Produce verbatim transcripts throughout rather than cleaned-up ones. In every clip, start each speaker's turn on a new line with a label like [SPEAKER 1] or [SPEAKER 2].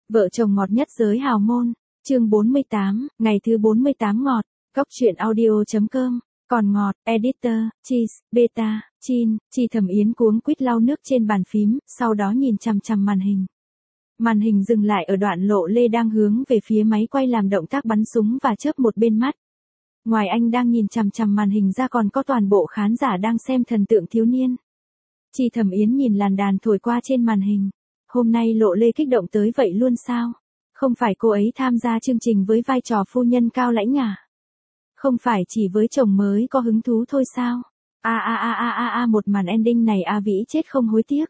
[SPEAKER 1] Vợ chồng ngọt nhất giới hào môn, chương bốn mươi tám, ngày thứ bốn mươi tám ngọt, góc truyện audio.com, còn ngọt, editor, cheese, beta, chin, Chi Thẩm Yến cuống quýt lau nước trên bàn phím, sau đó nhìn chằm chằm màn hình. Màn hình dừng lại ở đoạn Lộ Lê đang hướng về phía máy quay làm động tác bắn súng và chớp một bên mắt. Ngoài anh đang nhìn chằm chằm màn hình ra còn có toàn bộ khán giả đang xem thần tượng thiếu niên. Chi Thẩm Yến nhìn làn đàn thổi qua trên màn hình. Hôm nay Lộ Lê kích động tới vậy luôn sao? Không phải cô ấy tham gia chương trình với vai trò phu nhân cao lãnh à? Không phải chỉ với chồng mới có hứng thú thôi sao? A a a a a a một màn ending này A Vĩ chết không hối tiếc.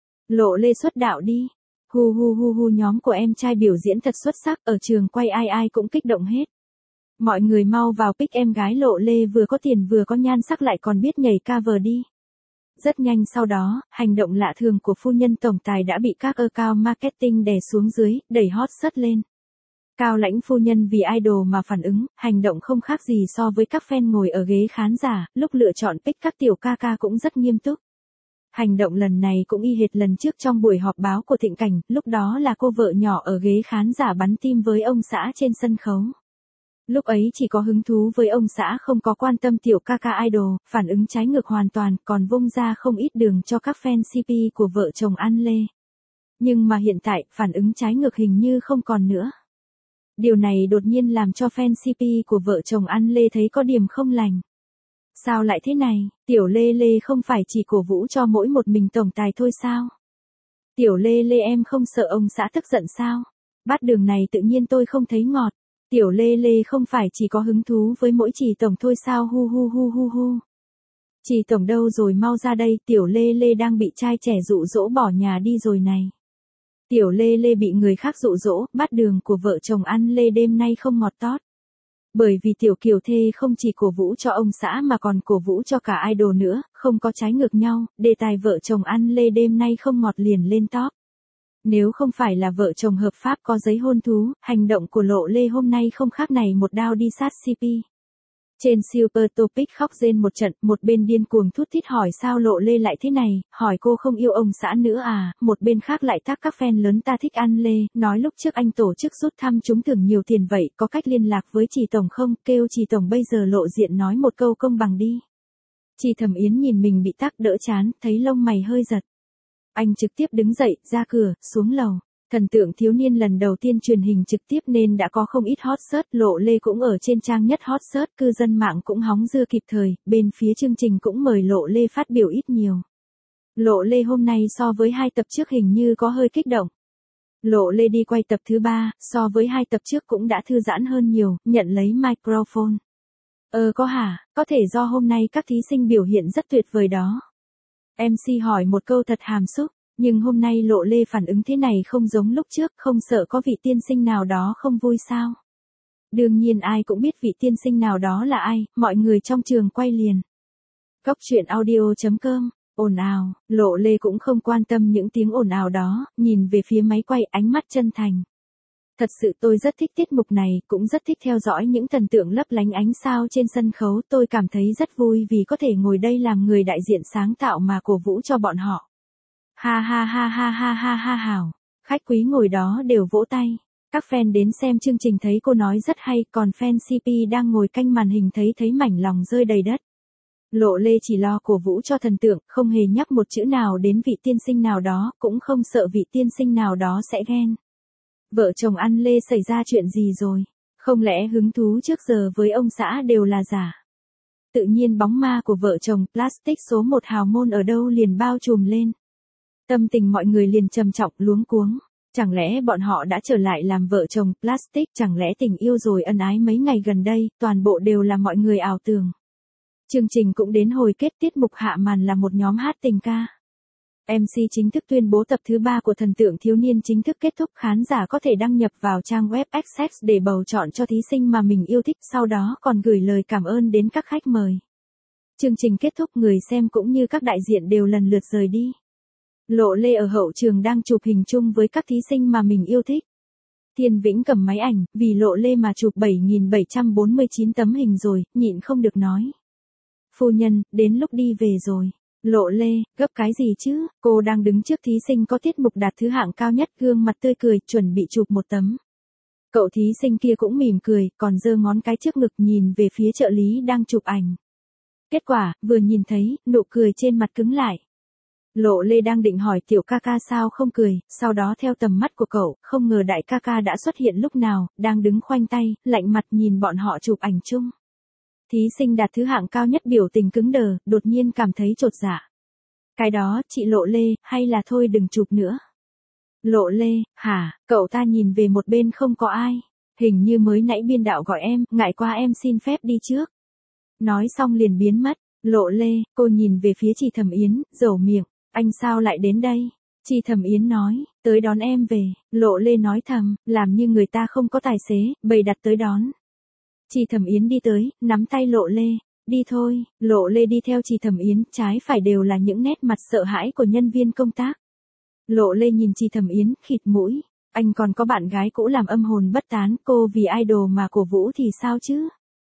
[SPEAKER 1] Lộ Lê xuất đạo đi. Hu hu hu hu nhóm của em trai biểu diễn thật xuất sắc, ở trường quay ai ai cũng kích động hết. Mọi người mau vào pick em gái Lộ Lê vừa có tiền vừa có nhan sắc lại còn biết nhảy cover đi. Rất nhanh sau đó, hành động lạ thường của phu nhân tổng tài đã bị các account marketing đè xuống dưới, đẩy hot search lên. Cao lãnh phu nhân vì idol mà phản ứng, hành động không khác gì so với các fan ngồi ở ghế khán giả, lúc lựa chọn pick các tiểu ca ca cũng rất nghiêm túc. Hành động lần này cũng y hệt lần trước trong buổi họp báo của Thịnh Cảnh, lúc đó là cô vợ nhỏ ở ghế khán giả bắn tim với ông xã trên sân khấu. Lúc ấy chỉ có hứng thú với ông xã không có quan tâm tiểu ca ca idol, phản ứng trái ngược hoàn toàn, còn vung ra không ít đường cho các fan xê pê của vợ chồng An Lê. Nhưng mà hiện tại, phản ứng trái ngược hình như không còn nữa. Điều này đột nhiên làm cho fan xê pê của vợ chồng An Lê thấy có điểm không lành. Sao lại thế này, tiểu Lê Lê không phải chỉ cổ vũ cho mỗi một mình tổng tài thôi sao? Tiểu Lê Lê em không sợ ông xã tức giận sao? Bát đường này tự nhiên tôi không thấy ngọt. Tiểu Lê Lê không phải chỉ có hứng thú với mỗi Trì tổng thôi sao hu hu hu hu hu. Trì tổng đâu rồi mau ra đây, tiểu Lê Lê đang bị trai trẻ dụ dỗ bỏ nhà đi rồi này. Tiểu Lê Lê bị người khác dụ dỗ, bát đường của vợ chồng An Lê đêm nay không ngọt tót. Bởi vì tiểu kiều thê không chỉ cổ vũ cho ông xã mà còn cổ vũ cho cả idol nữa, không có trái ngược nhau, đề tài vợ chồng An Lê đêm nay không ngọt liền lên top. Nếu không phải là vợ chồng hợp pháp có giấy hôn thú, hành động của Lộ Lê hôm nay không khác này một đao đi sát xê pê. Trên Super Topic khóc rên một trận, một bên điên cuồng thút thít hỏi sao Lộ Lê lại thế này, hỏi cô không yêu ông xã nữa à, một bên khác lại tác các fan lớn ta thích An Lê, nói lúc trước anh tổ chức rút thăm trúng thưởng nhiều tiền vậy, có cách liên lạc với Trì tổng không, kêu Trì tổng bây giờ lộ diện nói một câu công bằng đi. Chi Thẩm Yến nhìn mình bị tác đỡ chán, thấy lông mày hơi giật. Anh trực tiếp đứng dậy, ra cửa, xuống lầu. Thần tượng thiếu niên lần đầu tiên truyền hình trực tiếp nên đã có không ít hot search, Lộ Lê cũng ở trên trang nhất hot search, cư dân mạng cũng hóng dưa kịp thời, bên phía chương trình cũng mời Lộ Lê phát biểu ít nhiều. Lộ Lê hôm nay so với hai tập trước hình như có hơi kích động. Lộ Lê đi quay tập thứ ba, so với hai tập trước cũng đã thư giãn hơn nhiều, nhận lấy microphone. Ờ có hả, có thể do hôm nay các thí sinh biểu hiện rất tuyệt vời đó. em xê hỏi một câu thật hàm xúc. Nhưng hôm nay Lộ Lê phản ứng thế này không giống lúc trước, không sợ có vị tiên sinh nào đó không vui sao? Đương nhiên ai cũng biết vị tiên sinh nào đó là ai, mọi người trong trường quay liền. Góc truyện audio.com, ồn ào, Lộ Lê cũng không quan tâm những tiếng ồn ào đó, nhìn về phía máy quay ánh mắt chân thành. Thật sự tôi rất thích tiết mục này, cũng rất thích theo dõi những thần tượng lấp lánh ánh sao trên sân khấu, tôi cảm thấy rất vui vì có thể ngồi đây làm người đại diện sáng tạo mà cổ vũ cho bọn họ. Ha ha ha ha ha ha ha hảo. Khách quý ngồi đó đều vỗ tay. Các fan đến xem chương trình thấy cô nói rất hay, còn fan xê pê đang ngồi canh màn hình thấy thấy mảnh lòng rơi đầy đất. Lộ Lê chỉ lo cổ vũ cho thần tượng, không hề nhắc một chữ nào đến vị tiên sinh nào đó, cũng không sợ vị tiên sinh nào đó sẽ ghen. Vợ chồng An Lê xảy ra chuyện gì rồi? Không lẽ hứng thú trước giờ với ông xã đều là giả? Tự nhiên bóng ma của vợ chồng Plastic số một hào môn ở đâu liền bao trùm lên. Tâm tình mọi người liền trầm trọng luống cuống. Chẳng lẽ bọn họ đã trở lại làm vợ chồng Plastic, chẳng lẽ tình yêu rồi ân ái mấy ngày gần đây, toàn bộ đều là mọi người ảo tưởng. Chương trình cũng đến hồi kết, tiết mục hạ màn là một nhóm hát tình ca. em xê chính thức tuyên bố tập thứ ba của thần tượng thiếu niên chính thức kết thúc, khán giả có thể đăng nhập vào trang web Access để bầu chọn cho thí sinh mà mình yêu thích, sau đó còn gửi lời cảm ơn đến các khách mời. Chương trình kết thúc, người xem cũng như các đại diện đều lần lượt rời đi. Lộ Lê ở hậu trường đang chụp hình chung với các thí sinh mà mình yêu thích. Thiên Vĩnh cầm máy ảnh, vì Lộ Lê mà chụp bảy nghìn bảy trăm bốn mươi chín tấm hình rồi, nhịn không được nói. Phu nhân, đến lúc đi về rồi. Lộ Lê, gấp cái gì chứ, cô đang đứng trước thí sinh có tiết mục đạt thứ hạng cao nhất, gương mặt tươi cười, chuẩn bị chụp một tấm. Cậu thí sinh kia cũng mỉm cười, còn giơ ngón cái trước ngực nhìn về phía trợ lý đang chụp ảnh. Kết quả, vừa nhìn thấy, nụ cười trên mặt cứng lại. Lộ Lê đang định hỏi tiểu ca ca sao không cười, sau đó theo tầm mắt của cậu, không ngờ đại ca ca đã xuất hiện lúc nào, đang đứng khoanh tay, lạnh mặt nhìn bọn họ chụp ảnh chung. Thí sinh đạt thứ hạng cao nhất biểu tình cứng đờ, đột nhiên cảm thấy chột dạ. Cái đó, chị Lộ Lê, hay là thôi đừng chụp nữa. Lộ Lê, hả, cậu ta nhìn về một bên không có ai. Hình như mới nãy biên đạo gọi em, ngại quá em xin phép đi trước. Nói xong liền biến mất. Lộ Lê, cô nhìn về phía chị Thẩm Yến, dầu miệng. Anh sao lại đến đây? Chị Thẩm Yến nói, tới đón em về. Lộ Lê nói thầm, làm như người ta không có tài xế, bày đặt tới đón. Chị Thẩm Yến đi tới, nắm tay Lộ Lê. Đi thôi, Lộ Lê đi theo chị Thẩm Yến, trái phải đều là những nét mặt sợ hãi của nhân viên công tác. Lộ Lê nhìn chị Thẩm Yến, khịt mũi. Anh còn có bạn gái cũ làm âm hồn bất tán, cô vì idol mà cổ vũ thì sao chứ?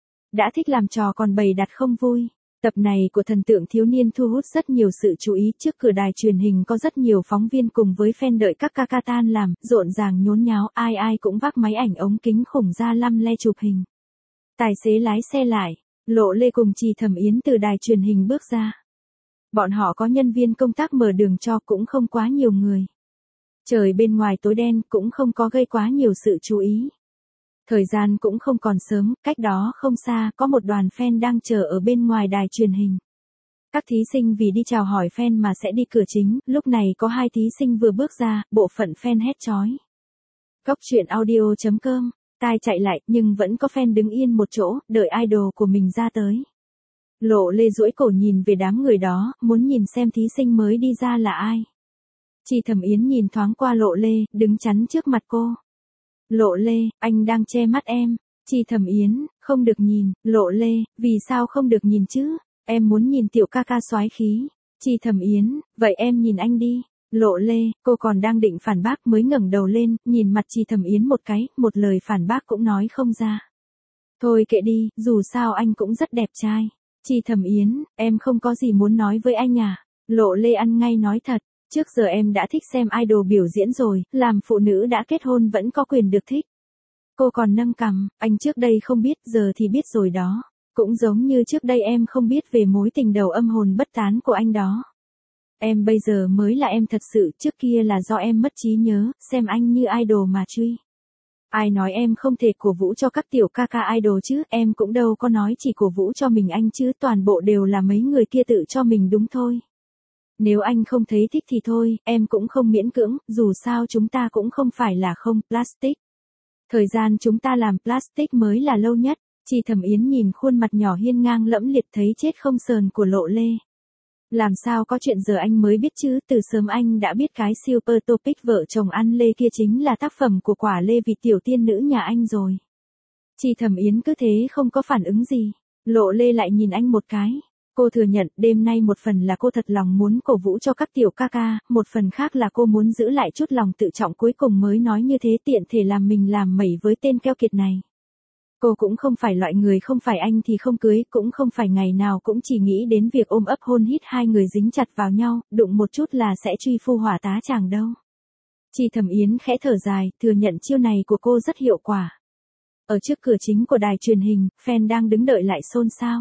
[SPEAKER 1] Đã thích làm trò còn bày đặt không vui. Tập này của thần tượng thiếu niên thu hút rất nhiều sự chú ý, trước cửa đài truyền hình có rất nhiều phóng viên cùng với fan đợi các ca ca tan làm, rộn ràng nhốn nháo, ai ai cũng vác máy ảnh ống kính khủng ra lăm le chụp hình. Tài xế lái xe lại, Lộ Lê cùng chị Thẩm Yến từ đài truyền hình bước ra. Bọn họ có nhân viên công tác mở đường cho, cũng không quá nhiều người. Trời bên ngoài tối đen, cũng không có gây quá nhiều sự chú ý. Thời gian cũng không còn sớm, cách đó không xa, có một đoàn fan đang chờ ở bên ngoài đài truyền hình. Các thí sinh vì đi chào hỏi fan mà sẽ đi cửa chính, lúc này có hai thí sinh vừa bước ra, bộ phận fan hét chói. Góc truyện audio chấm com, tai chạy lại, nhưng vẫn có fan đứng yên một chỗ, đợi idol của mình ra tới. Lộ Lê duỗi cổ nhìn về đám người đó, muốn nhìn xem thí sinh mới đi ra là ai. Chị Thẩm Yến nhìn thoáng qua Lộ Lê, đứng chắn trước mặt cô. Lộ Lê, anh đang che mắt em. Chị Thẩm Yến, không được nhìn. Lộ Lê, vì sao không được nhìn chứ? Em muốn nhìn tiểu ca ca soái khí. Chị Thẩm Yến, vậy em nhìn anh đi. Lộ Lê, cô còn đang định phản bác mới ngẩng đầu lên, nhìn mặt chị Thẩm Yến một cái, một lời phản bác cũng nói không ra. Thôi kệ đi, dù sao anh cũng rất đẹp trai. Chị Thẩm Yến, em không có gì muốn nói với anh à? Lộ Lê ăn ngay nói thật. Trước giờ em đã thích xem idol biểu diễn rồi, làm phụ nữ đã kết hôn vẫn có quyền được thích. Cô còn nâng cằm, anh trước đây không biết, giờ thì biết rồi đó. Cũng giống như trước đây em không biết về mối tình đầu âm hồn bất tán của anh đó. Em bây giờ mới là em thật sự, trước kia là do em mất trí nhớ, xem anh như idol mà truy. Ai nói em không thể cổ vũ cho các tiểu ca ca idol chứ, em cũng đâu có nói chỉ cổ vũ cho mình anh chứ, toàn bộ đều là mấy người kia tự cho mình đúng thôi. Nếu anh không thấy thích thì thôi, em cũng không miễn cưỡng, dù sao chúng ta cũng không phải là không plastic. Thời gian chúng ta làm plastic mới là lâu nhất. Chị Thẩm Yến nhìn khuôn mặt nhỏ hiên ngang lẫm liệt thấy chết không sờn của Lộ Lê. Làm sao có chuyện giờ anh mới biết chứ, từ sớm anh đã biết cái super topic vợ chồng ăn lê kia chính là tác phẩm của quả lê vị tiểu tiên nữ nhà anh rồi. Chị Thẩm Yến cứ thế không có phản ứng gì. Lộ Lê lại nhìn anh một cái. Cô thừa nhận đêm nay một phần là cô thật lòng muốn cổ vũ cho các tiểu ca ca, một phần khác là cô muốn giữ lại chút lòng tự trọng cuối cùng mới nói như thế tiện thể làm mình làm mẩy với tên keo kiệt này. Cô cũng không phải loại người không phải anh thì không cưới, cũng không phải ngày nào cũng chỉ nghĩ đến việc ôm ấp hôn hít hai người dính chặt vào nhau, đụng một chút là sẽ truy phu hỏa tá chàng đâu. Chị Thẩm Yến khẽ thở dài, thừa nhận chiêu này của cô rất hiệu quả. Ở trước cửa chính của đài truyền hình, fan đang đứng đợi lại xôn xao.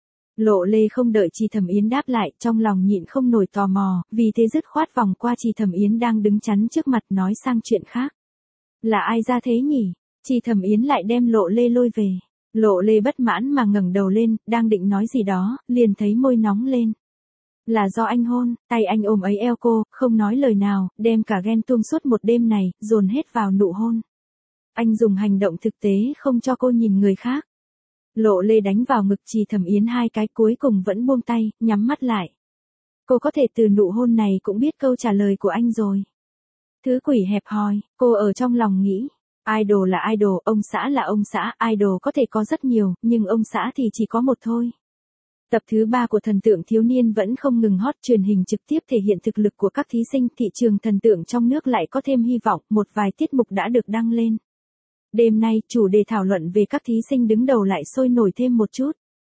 [SPEAKER 1] Lộ Lê không đợi chị Thẩm Yến đáp lại, trong lòng nhịn không nổi tò mò, vì thế dứt khoát vòng qua chị Thẩm Yến đang đứng chắn trước mặt nói sang chuyện khác. Là ai ra thế nhỉ? Chị Thẩm Yến lại đem Lộ Lê lôi về. Lộ Lê bất mãn mà ngẩng đầu lên, đang định nói gì đó, liền thấy môi nóng lên. Là do anh hôn, tay anh ôm ấy eo cô, không nói lời nào, đem cả ghen tuông suốt một đêm này, dồn hết vào nụ hôn. Anh dùng hành động thực tế không cho cô nhìn người khác. Lộ Lê đánh vào ngực chị Thẩm Yến hai cái cuối cùng vẫn buông tay, nhắm mắt lại. Cô có thể từ nụ hôn này cũng biết câu trả lời của anh rồi. Thứ quỷ hẹp hòi, cô ở trong lòng nghĩ. Idol là idol, ông xã là ông xã, idol có thể có rất nhiều, nhưng ông xã thì chỉ có một thôi. Tập thứ ba của thần tượng thiếu niên vẫn không ngừng hot, truyền hình trực tiếp thể hiện thực lực của các thí sinh, thị trường thần tượng trong nước lại có thêm hy vọng, một vài tiết mục đã được đăng lên. Đêm nay, chủ đề thảo luận về các thí sinh đứng đầu lại sôi nổi thêm một chút.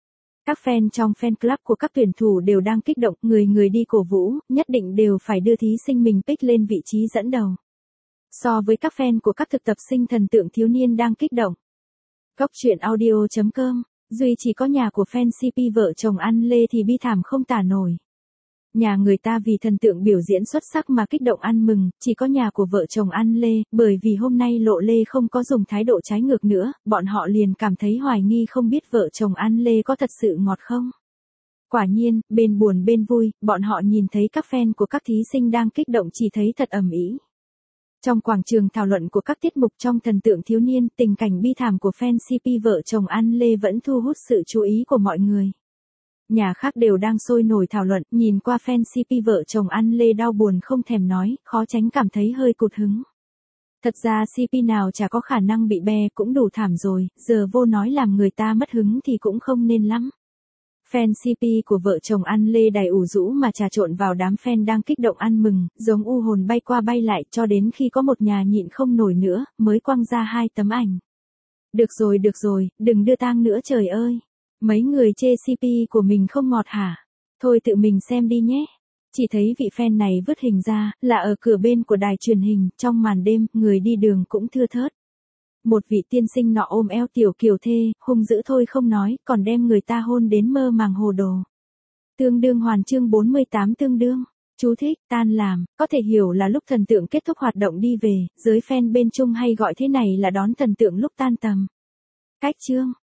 [SPEAKER 1] Các fan trong fan club của các tuyển thủ đều đang kích động, người người đi cổ vũ, nhất định đều phải đưa thí sinh mình pick lên vị trí dẫn đầu. So với các fan của các thực tập sinh thần tượng thiếu niên đang kích động. Góc truyện audio chấm com, duy chỉ có nhà của fan xê pê vợ chồng An Lê thì bi thảm không tả nổi. Nhà người ta vì thần tượng biểu diễn xuất sắc mà kích động ăn mừng, chỉ có nhà của vợ chồng An Lê, bởi vì hôm nay Lộ Lê không có dùng thái độ trái ngược nữa, bọn họ liền cảm thấy hoài nghi không biết vợ chồng An Lê có thật sự ngọt không. Quả nhiên, bên buồn bên vui, bọn họ nhìn thấy các fan của các thí sinh đang kích động chỉ thấy thật ầm ĩ. Trong quảng trường thảo luận của các tiết mục trong thần tượng thiếu niên, tình cảnh bi thảm của fan xê pê vợ chồng An Lê vẫn thu hút sự chú ý của mọi người. Nhà khác đều đang sôi nổi thảo luận, nhìn qua fan xê pê vợ chồng An Lê đau buồn không thèm nói, khó tránh cảm thấy hơi cụt hứng. Thật ra xê pê nào chả có khả năng bị bè cũng đủ thảm rồi, giờ vô nói làm người ta mất hứng thì cũng không nên lắm. Fan xê pê của vợ chồng An Lê đầy ủ rũ mà trà trộn vào đám fan đang kích động ăn mừng, giống u hồn bay qua bay lại cho đến khi có một nhà nhịn không nổi nữa, mới quăng ra hai tấm ảnh. Được rồi được rồi, đừng đưa tang nữa trời ơi. Mấy người chê xê pê của mình không ngọt hả? Thôi tự mình xem đi nhé. Chỉ thấy vị fan này vứt hình ra, là ở cửa bên của đài truyền hình, trong màn đêm, người đi đường cũng thưa thớt. Một vị tiên sinh nọ ôm eo tiểu kiều thê, hung dữ thôi không nói, còn đem người ta hôn đến mơ màng hồ đồ. Tương đương hoàn chương bốn mươi tám tương đương. Chú thích, tan làm, có thể hiểu là lúc thần tượng kết thúc hoạt động đi về, giới fan bên Trung hay gọi thế này là đón thần tượng lúc tan tầm. Cách chương.